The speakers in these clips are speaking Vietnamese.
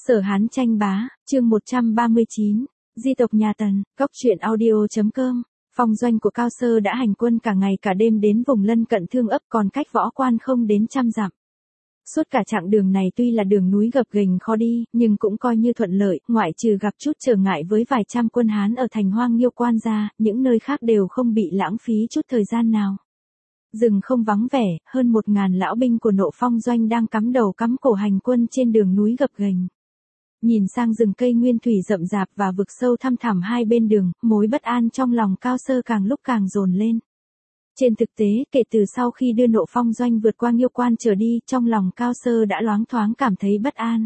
Sở Hán tranh bá, chương 139, Di tộc nhà Tần, góc truyện audio.com. Phong doanh của Cao Sơ đã hành quân cả ngày cả đêm đến vùng lân cận Thương Ấp, còn cách Võ Quan không đến 100 dặm. Suốt cả chặng đường này tuy là đường núi gập ghềnh khó đi, nhưng cũng coi như thuận lợi, ngoại trừ gặp chút trở ngại với vài trăm quân Hán ở thành Hoang Nghiêu Quan ra, những nơi khác đều không bị lãng phí chút thời gian nào. Rừng không vắng vẻ, hơn 1.000 lão binh của Nộ Phong doanh đang cắm đầu cắm cổ hành quân trên đường núi gập ghềnh. Nhìn sang rừng cây nguyên thủy rậm rạp và vực sâu thăm thẳm hai bên đường, mối bất an trong lòng Cao Sơ càng lúc càng dồn lên. Trên thực tế, kể từ sau khi đưa Nộ Phong doanh vượt qua Nghiêu Quan trở đi, trong lòng Cao Sơ đã loáng thoáng cảm thấy bất an.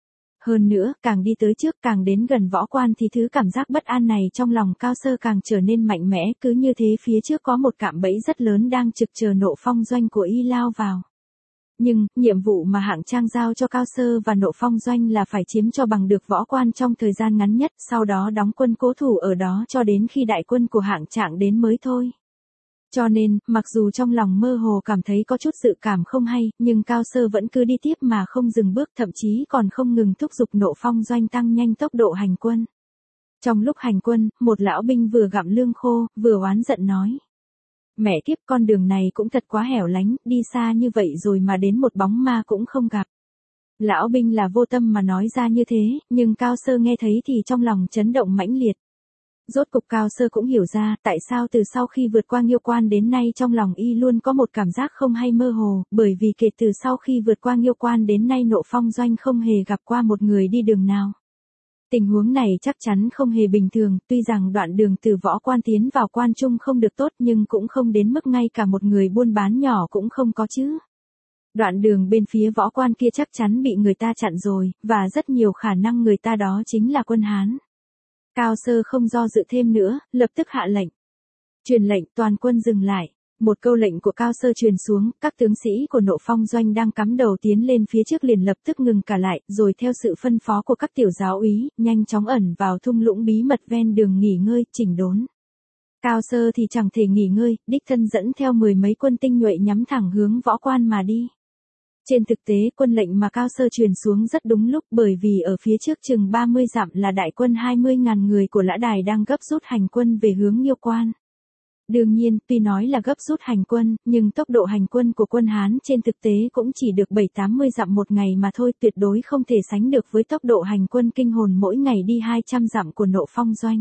Hơn nữa, càng đi tới trước càng đến gần Võ Quan thì thứ cảm giác bất an này trong lòng Cao Sơ càng trở nên mạnh mẽ, cứ như thế phía trước có một cạm bẫy rất lớn đang trực chờ Nộ Phong doanh của y lao vào. Nhưng, nhiệm vụ mà Hạng Trang giao cho Cao Sơ và Nộ Phong doanh là phải chiếm cho bằng được Võ Quan trong thời gian ngắn nhất, sau đó đóng quân cố thủ ở đó cho đến khi đại quân của Hạng Trạng đến mới thôi. Cho nên, mặc dù trong lòng mơ hồ cảm thấy có chút dự cảm không hay, nhưng Cao Sơ vẫn cứ đi tiếp mà không dừng bước, thậm chí còn không ngừng thúc giục Nộ Phong doanh tăng nhanh tốc độ hành quân. Trong lúc hành quân, một lão binh vừa gặm lương khô, vừa oán giận nói: Mẹ kiếp, con đường này cũng thật quá hẻo lánh, đi xa như vậy rồi mà đến một bóng ma cũng không gặp. Lão binh là vô tâm mà nói ra như thế, nhưng Cao Sơ nghe thấy thì trong lòng chấn động mãnh liệt. Rốt cục Cao Sơ cũng hiểu ra tại sao từ sau khi vượt qua Nghiêu Quan đến nay trong lòng y luôn có một cảm giác không hay mơ hồ, bởi vì kể từ sau khi vượt qua Nghiêu Quan đến nay Nộ Phong doanh không hề gặp qua một người đi đường nào. Tình huống này chắc chắn không hề bình thường, tuy rằng đoạn đường từ Võ Quan tiến vào Quan Trung không được tốt nhưng cũng không đến mức ngay cả một người buôn bán nhỏ cũng không có chứ. Đoạn đường bên phía Võ Quan kia chắc chắn bị người ta chặn rồi, và rất nhiều khả năng người ta đó chính là quân Hán. Cao Sơ không do dự thêm nữa, lập tức hạ lệnh. Truyền lệnh toàn quân dừng lại. Một câu lệnh của Cao Sơ truyền xuống, các tướng sĩ của Nộ Phong doanh đang cắm đầu tiến lên phía trước liền lập tức ngừng cả lại, rồi theo sự phân phó của các tiểu giáo úy, nhanh chóng ẩn vào thung lũng bí mật ven đường nghỉ ngơi, chỉnh đốn. Cao Sơ thì chẳng thể nghỉ ngơi, đích thân dẫn theo 10 mấy quân tinh nhuệ nhắm thẳng hướng Võ Quan mà đi. Trên thực tế quân lệnh mà Cao Sơ truyền xuống rất đúng lúc, bởi vì ở phía trước chừng 30 dặm là đại quân 20.000 người của Lã Đài đang gấp rút hành quân về hướng Nghiêu Quan. Đương nhiên, tuy nói là gấp rút hành quân, nhưng tốc độ hành quân của quân Hán trên thực tế cũng chỉ được 7-80 dặm một ngày mà thôi, tuyệt đối không thể sánh được với tốc độ hành quân kinh hồn mỗi ngày đi 200 dặm của Nộ Phong doanh.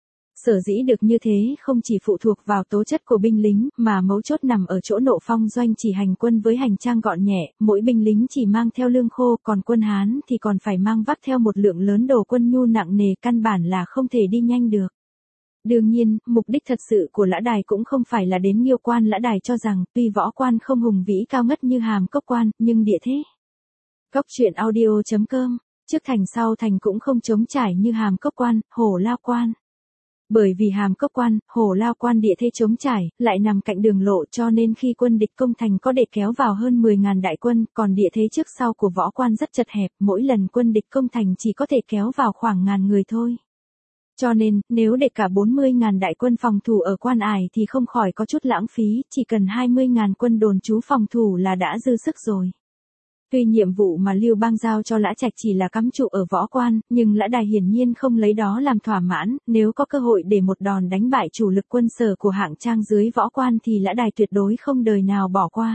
Sở dĩ được như thế không chỉ phụ thuộc vào tố chất của binh lính, mà mấu chốt nằm ở chỗ Nộ Phong doanh chỉ hành quân với hành trang gọn nhẹ, mỗi binh lính chỉ mang theo lương khô, còn quân Hán thì còn phải mang vác theo một lượng lớn đồ quân nhu nặng nề, căn bản là không thể đi nhanh được. Đương nhiên, mục đích thật sự của Lã Đài cũng không phải là đến Nghiêu Quan. Lã Đài cho rằng, tuy Võ Quan không hùng vĩ cao ngất như Hàm Cốc Quan, nhưng địa thế. Góc truyện audio.com, trước thành sau thành cũng không trống trải như Hàm Cốc Quan, Hổ Lao Quan. Bởi vì Hàm Cốc Quan, Hổ Lao Quan địa thế trống trải, lại nằm cạnh đường lộ cho nên khi quân địch công thành có để kéo vào hơn 10.000 đại quân, còn địa thế trước sau của Võ Quan rất chật hẹp, mỗi lần quân địch công thành chỉ có thể kéo vào khoảng 1.000 người thôi. Cho nên, nếu để cả 40.000 đại quân phòng thủ ở Quan Ải thì không khỏi có chút lãng phí, chỉ cần 20.000 quân đồn trú phòng thủ là đã dư sức rồi. Tuy nhiệm vụ mà Lưu Bang giao cho Lã Trạch chỉ là cắm trụ ở Võ Quan, nhưng Lã Đài hiển nhiên không lấy đó làm thỏa mãn, nếu có cơ hội để một đòn đánh bại chủ lực quân sở của Hạng Trang dưới Võ Quan thì Lã Đài tuyệt đối không đời nào bỏ qua.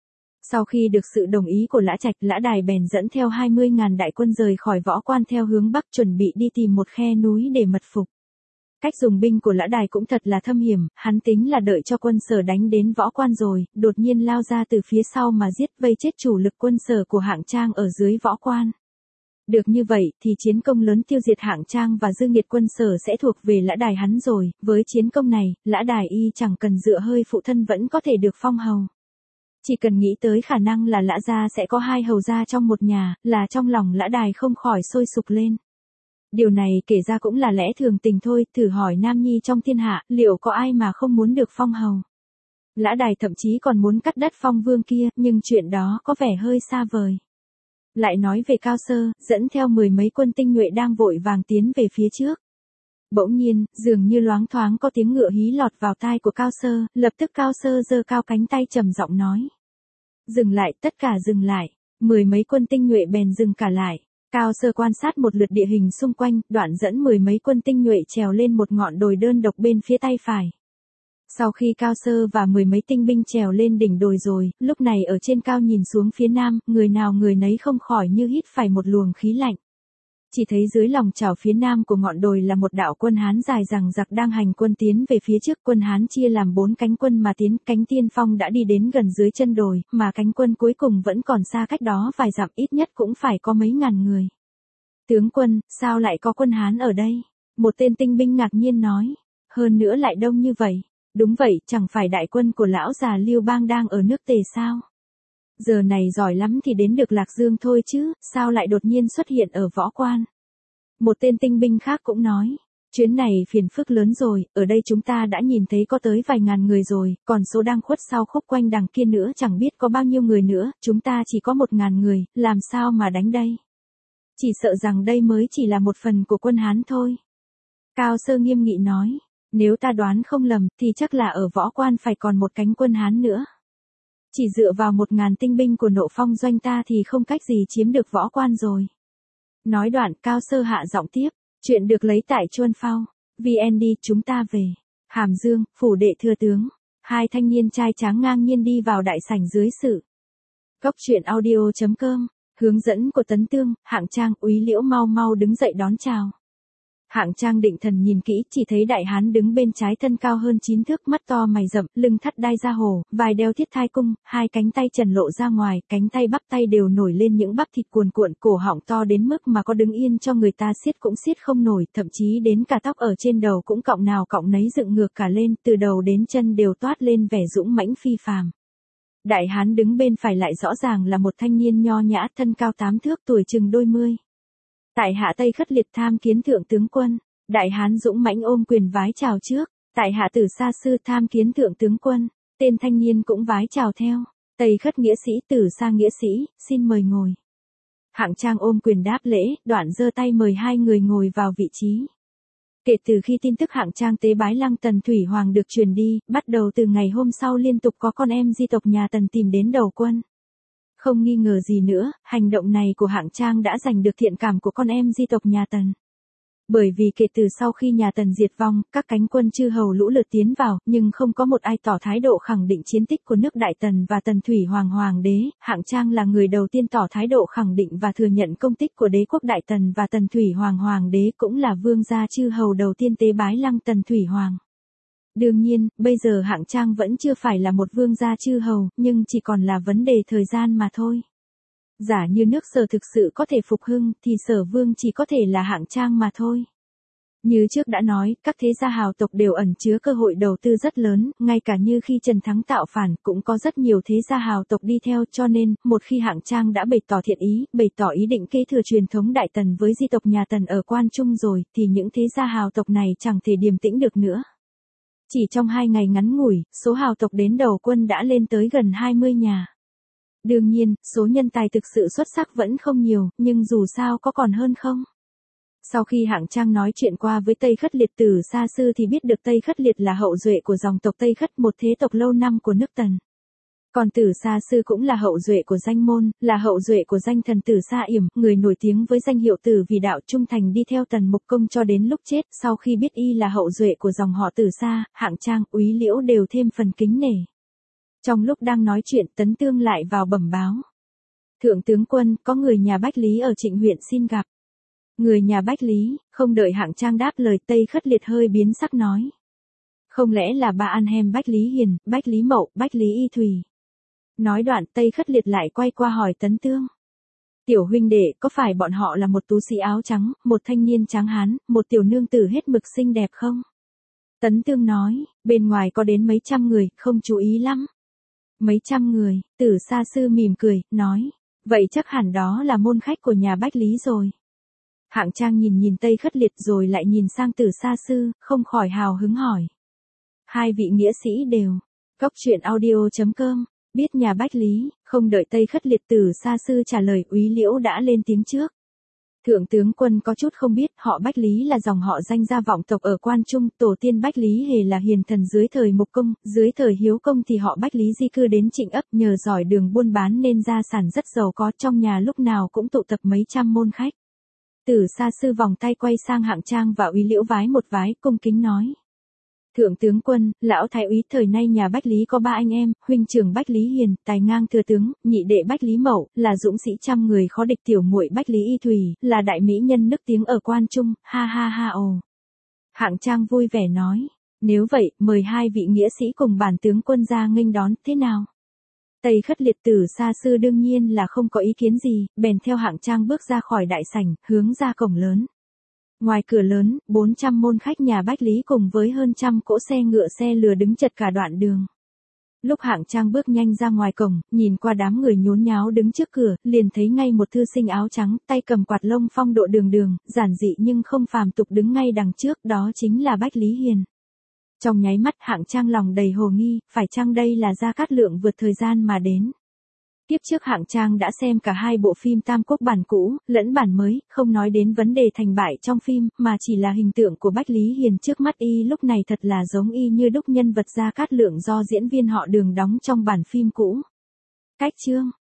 Sau khi được sự đồng ý của Lã Trạch, Lã Đài bèn dẫn theo 20.000 đại quân rời khỏi Võ Quan theo hướng Bắc, chuẩn bị đi tìm một khe núi để mật phục. Cách dùng binh của Lã Đài cũng thật là thâm hiểm, hắn tính là đợi cho quân sở đánh đến Võ Quan rồi, đột nhiên lao ra từ phía sau mà giết vây chết chủ lực quân sở của Hạng Trang ở dưới Võ Quan. Được như vậy thì chiến công lớn tiêu diệt Hạng Trang và dư nghiệt quân sở sẽ thuộc về Lã Đài hắn rồi, với chiến công này, Lã Đài y chẳng cần dựa hơi phụ thân vẫn có thể được phong hầu. Chỉ cần nghĩ tới khả năng là Lã gia sẽ có 2 hầu gia trong một nhà, là trong lòng Lã Đài không khỏi sôi sục lên. Điều này kể ra cũng là lẽ thường tình thôi, thử hỏi nam nhi trong thiên hạ, liệu có ai mà không muốn được phong hầu. Lã Đài thậm chí còn muốn cắt đất phong vương kia, nhưng chuyện đó có vẻ hơi xa vời. Lại nói về Cao Sơ, dẫn theo 10 mấy quân tinh nhuệ đang vội vàng tiến về phía trước. Bỗng nhiên, dường như loáng thoáng có tiếng ngựa hí lọt vào tai của Cao Sơ, lập tức Cao Sơ giơ cao cánh tay trầm giọng nói: Dừng lại, tất cả dừng lại. 10 mấy quân tinh nhuệ bèn dừng cả lại. Cao Sơ quan sát một lượt địa hình xung quanh, đoạn dẫn 10 mấy quân tinh nhuệ trèo lên một ngọn đồi đơn độc bên phía tay phải. Sau khi Cao Sơ và 10 mấy tinh binh trèo lên đỉnh đồi rồi, lúc này ở trên cao nhìn xuống phía nam, người nào người nấy không khỏi như hít phải một luồng khí lạnh. Chỉ thấy dưới lòng chảo phía nam của ngọn đồi là một đạo quân Hán dài dằng dặc đang hành quân tiến về phía trước. Quân Hán chia làm 4 cánh quân mà tiến, cánh tiên phong đã đi đến gần dưới chân đồi, mà cánh quân cuối cùng vẫn còn xa cách đó vài dặm, ít nhất cũng phải có mấy ngàn người. Tướng quân, sao lại có quân Hán ở đây? Một tên tinh binh ngạc nhiên nói. Hơn nữa lại đông như vậy. Đúng vậy, chẳng phải đại quân của lão già Lưu Bang đang ở nước Tề sao? Giờ này giỏi lắm thì đến được Lạc Dương thôi chứ, sao lại đột nhiên xuất hiện ở Võ Quan? Một tên tinh binh khác cũng nói, chuyến này phiền phức lớn rồi, ở đây chúng ta đã nhìn thấy có tới vài ngàn người rồi, còn số đang khuất sau khúc quanh đằng kia nữa chẳng biết có bao nhiêu người nữa, chúng ta chỉ có 1.000 người, làm sao mà đánh đây? Chỉ sợ rằng đây mới chỉ là một phần của quân Hán thôi. Cao Sơ nghiêm nghị nói, nếu ta đoán không lầm thì chắc là ở Võ Quan phải còn một cánh quân Hán nữa. Chỉ dựa vào 1.000 tinh binh của Nộ Phong doanh ta thì không cách gì chiếm được Võ Quan rồi. Nói đoạn Cao Sơ hạ giọng tiếp, chuyện được lấy tại Chuân Phao. VN đi, chúng ta về. Hàm Dương, phủ đệ thưa tướng. Hai thanh niên trai tráng ngang nhiên đi vào đại sảnh dưới sự. Cốc truyện audio.com, hướng dẫn của Tấn Tương, Hạng Trang, Úy Liễu mau mau đứng dậy đón chào. Hạng Trang định thần nhìn kỹ, chỉ thấy đại hán đứng bên trái, thân cao hơn 9 thước, mắt to mày rậm, lưng thắt đai da hổ, vai đeo thiết thai cung, hai cánh tay trần lộ ra ngoài, cánh tay bắp tay đều nổi lên những bắp thịt cuồn cuộn, cổ họng to đến mức mà có đứng yên cho người ta siết cũng siết không nổi, thậm chí đến cả tóc ở trên đầu cũng cọng nào cọng nấy dựng ngược cả lên, từ đầu đến chân đều toát lên vẻ dũng mãnh phi phàm. Đại hán đứng bên phải lại rõ ràng là một thanh niên nho nhã, thân cao 8 thước, tuổi chừng đôi mươi. Tại hạ Tây Khất Liệt tham kiến thượng tướng quân. Đại hán dũng mãnh ôm quyền vái chào trước. Tại hạ Tử Sa Sư tham kiến thượng tướng quân. Tên thanh niên cũng vái chào theo. Tây Khất nghĩa sĩ, Tử Sa nghĩa sĩ, xin mời ngồi. Hạng Trang ôm quyền đáp lễ, đoạn giơ tay mời hai người ngồi vào vị trí. Kể từ khi tin tức Hạng Trang tế bái Lăng Tần Thủy Hoàng được truyền đi, bắt đầu từ ngày hôm sau liên tục có con em di tộc nhà Tần tìm đến đầu quân. Không nghi ngờ gì nữa, hành động này của Hạng Trang đã giành được thiện cảm của con em di tộc nhà Tần. Bởi vì kể từ sau khi nhà Tần diệt vong, các cánh quân chư hầu lũ lượt tiến vào, nhưng không có một ai tỏ thái độ khẳng định chiến tích của nước Đại Tần và Tần Thủy Hoàng Hoàng đế. Hạng Trang là người đầu tiên tỏ thái độ khẳng định và thừa nhận công tích của đế quốc Đại Tần và Tần Thủy Hoàng Hoàng đế, cũng là vương gia chư hầu đầu tiên tế bái Lăng Tần Thủy Hoàng. Đương nhiên, bây giờ Hạng Trang vẫn chưa phải là một vương gia chư hầu, nhưng chỉ còn là vấn đề thời gian mà thôi. Giả như nước Sở thực sự có thể phục hưng, thì Sở vương chỉ có thể là Hạng Trang mà thôi. Như trước đã nói, các thế gia hào tộc đều ẩn chứa cơ hội đầu tư rất lớn, ngay cả như khi Trần Thắng tạo phản, cũng có rất nhiều thế gia hào tộc đi theo, cho nên, một khi Hạng Trang đã bày tỏ thiện ý, bày tỏ ý định kế thừa truyền thống Đại Tần với di tộc nhà Tần ở Quan Trung rồi, thì những thế gia hào tộc này chẳng thể điềm tĩnh được nữa. Chỉ trong 2 ngày ngắn ngủi, số hào tộc đến đầu quân đã lên tới gần 20 nhà. Đương nhiên, số nhân tài thực sự xuất sắc vẫn không nhiều, nhưng dù sao có còn hơn không? Sau khi Hạng Trang nói chuyện qua với Tây Khất Liệt Tử Sa Sư thì biết được Tây Khất Liệt là hậu duệ của dòng tộc Tây Khất, một thế tộc lâu năm của nước Tần. Còn Tử Sa Sư cũng là hậu duệ của danh môn, là hậu duệ của danh thần Tử Sa Yểm, người nổi tiếng với danh hiệu Tử vì đạo, trung thành đi theo Tần Mục Công cho đến lúc chết. Sau khi biết y là hậu duệ của dòng họ Tử Sa, Hạng Trang, Úy Liễu đều thêm phần kính nể. Trong lúc đang nói chuyện, Tấn Tương lại vào bẩm báo. Thượng tướng quân, có người nhà Bách Lý ở Trịnh huyện xin gặp. Người nhà Bách Lý, không đợi Hạng Trang đáp lời, Tây Khất Liệt hơi biến sắc nói. Không lẽ là ba An Hem Bách Lý Hiền, Bách Lý Mậu, Bách Lý Y Thùy? Nói đoạn Tây Khất Liệt lại quay qua hỏi Tấn Tương. Tiểu huynh đệ, có phải bọn họ là một tú sĩ áo trắng, một thanh niên tráng hán, một tiểu nương tử hết mực xinh đẹp không? Tấn Tương nói, bên ngoài có đến mấy trăm người, không chú ý lắm. Mấy trăm người, Tử Sa Sư mỉm cười, nói, vậy chắc hẳn đó là môn khách của nhà Bách Lý rồi. Hạng Trang nhìn Tây Khất Liệt rồi lại nhìn sang Tử Sa Sư, không khỏi hào hứng hỏi. Hai vị nghĩa sĩ đều. Cốc truyện audio.com, biết nhà Bách Lý, không đợi Tây Khất Liệt Tử Sa Sư trả lời, Úy Liễu đã lên tiếng trước. Thượng tướng quân có chút không biết, họ Bách Lý là dòng họ danh gia vọng tộc ở Quan Trung, tổ tiên Bách Lý Hề là hiền thần dưới thời Mục Công, dưới thời Hiếu Công thì họ Bách Lý di cư đến Trịnh Ấp, nhờ giỏi đường buôn bán nên gia sản rất giàu có, trong nhà lúc nào cũng tụ tập mấy trăm môn khách. Tử Sa Sư vòng tay quay sang Hạng Trang và Úy Liễu vái một vái, cung kính nói. Thượng tướng quân, lão thái úy, thời nay nhà Bách Lý có 3 anh em, huynh trưởng Bách Lý Hiền, tài ngang thừa tướng, nhị đệ Bách Lý Mậu, là dũng sĩ trăm người khó địch, tiểu muội Bách Lý Y Thùy, là đại mỹ nhân nức tiếng ở quan trung, ha ha ha ồ. Hạng Trang vui vẻ nói, nếu vậy, mời hai vị nghĩa sĩ cùng bản tướng quân ra nghênh đón, thế nào? Tây Khất Liệt. Tử Sa Sư đương nhiên là không có ý kiến gì, bèn theo Hạng Trang bước ra khỏi đại sảnh, hướng ra cổng lớn. Ngoài cửa lớn, 400 môn khách nhà Bách Lý cùng với hơn 100 cỗ xe ngựa xe lừa đứng chật cả đoạn đường. Lúc Hạng Trang bước nhanh ra ngoài cổng, nhìn qua đám người nhốn nháo đứng trước cửa, liền thấy ngay một thư sinh áo trắng, tay cầm quạt lông phong độ đường đường, giản dị nhưng không phàm tục đứng ngay đằng trước, đó chính là Bách Lý Hiền. Trong nháy mắt Hạng Trang lòng đầy hồ nghi, phải chăng đây là Gia Cát Lượng vượt thời gian mà đến. Tiếp trước Hạng Trang đã xem cả hai bộ phim Tam Quốc bản cũ, lẫn bản mới, không nói đến vấn đề thành bại trong phim, mà chỉ là hình tượng của Bách Lý Hiền trước mắt y lúc này thật là giống y như đúc nhân vật Gia Cát Lượng do diễn viên họ Đường đóng trong bản phim cũ. Cách chương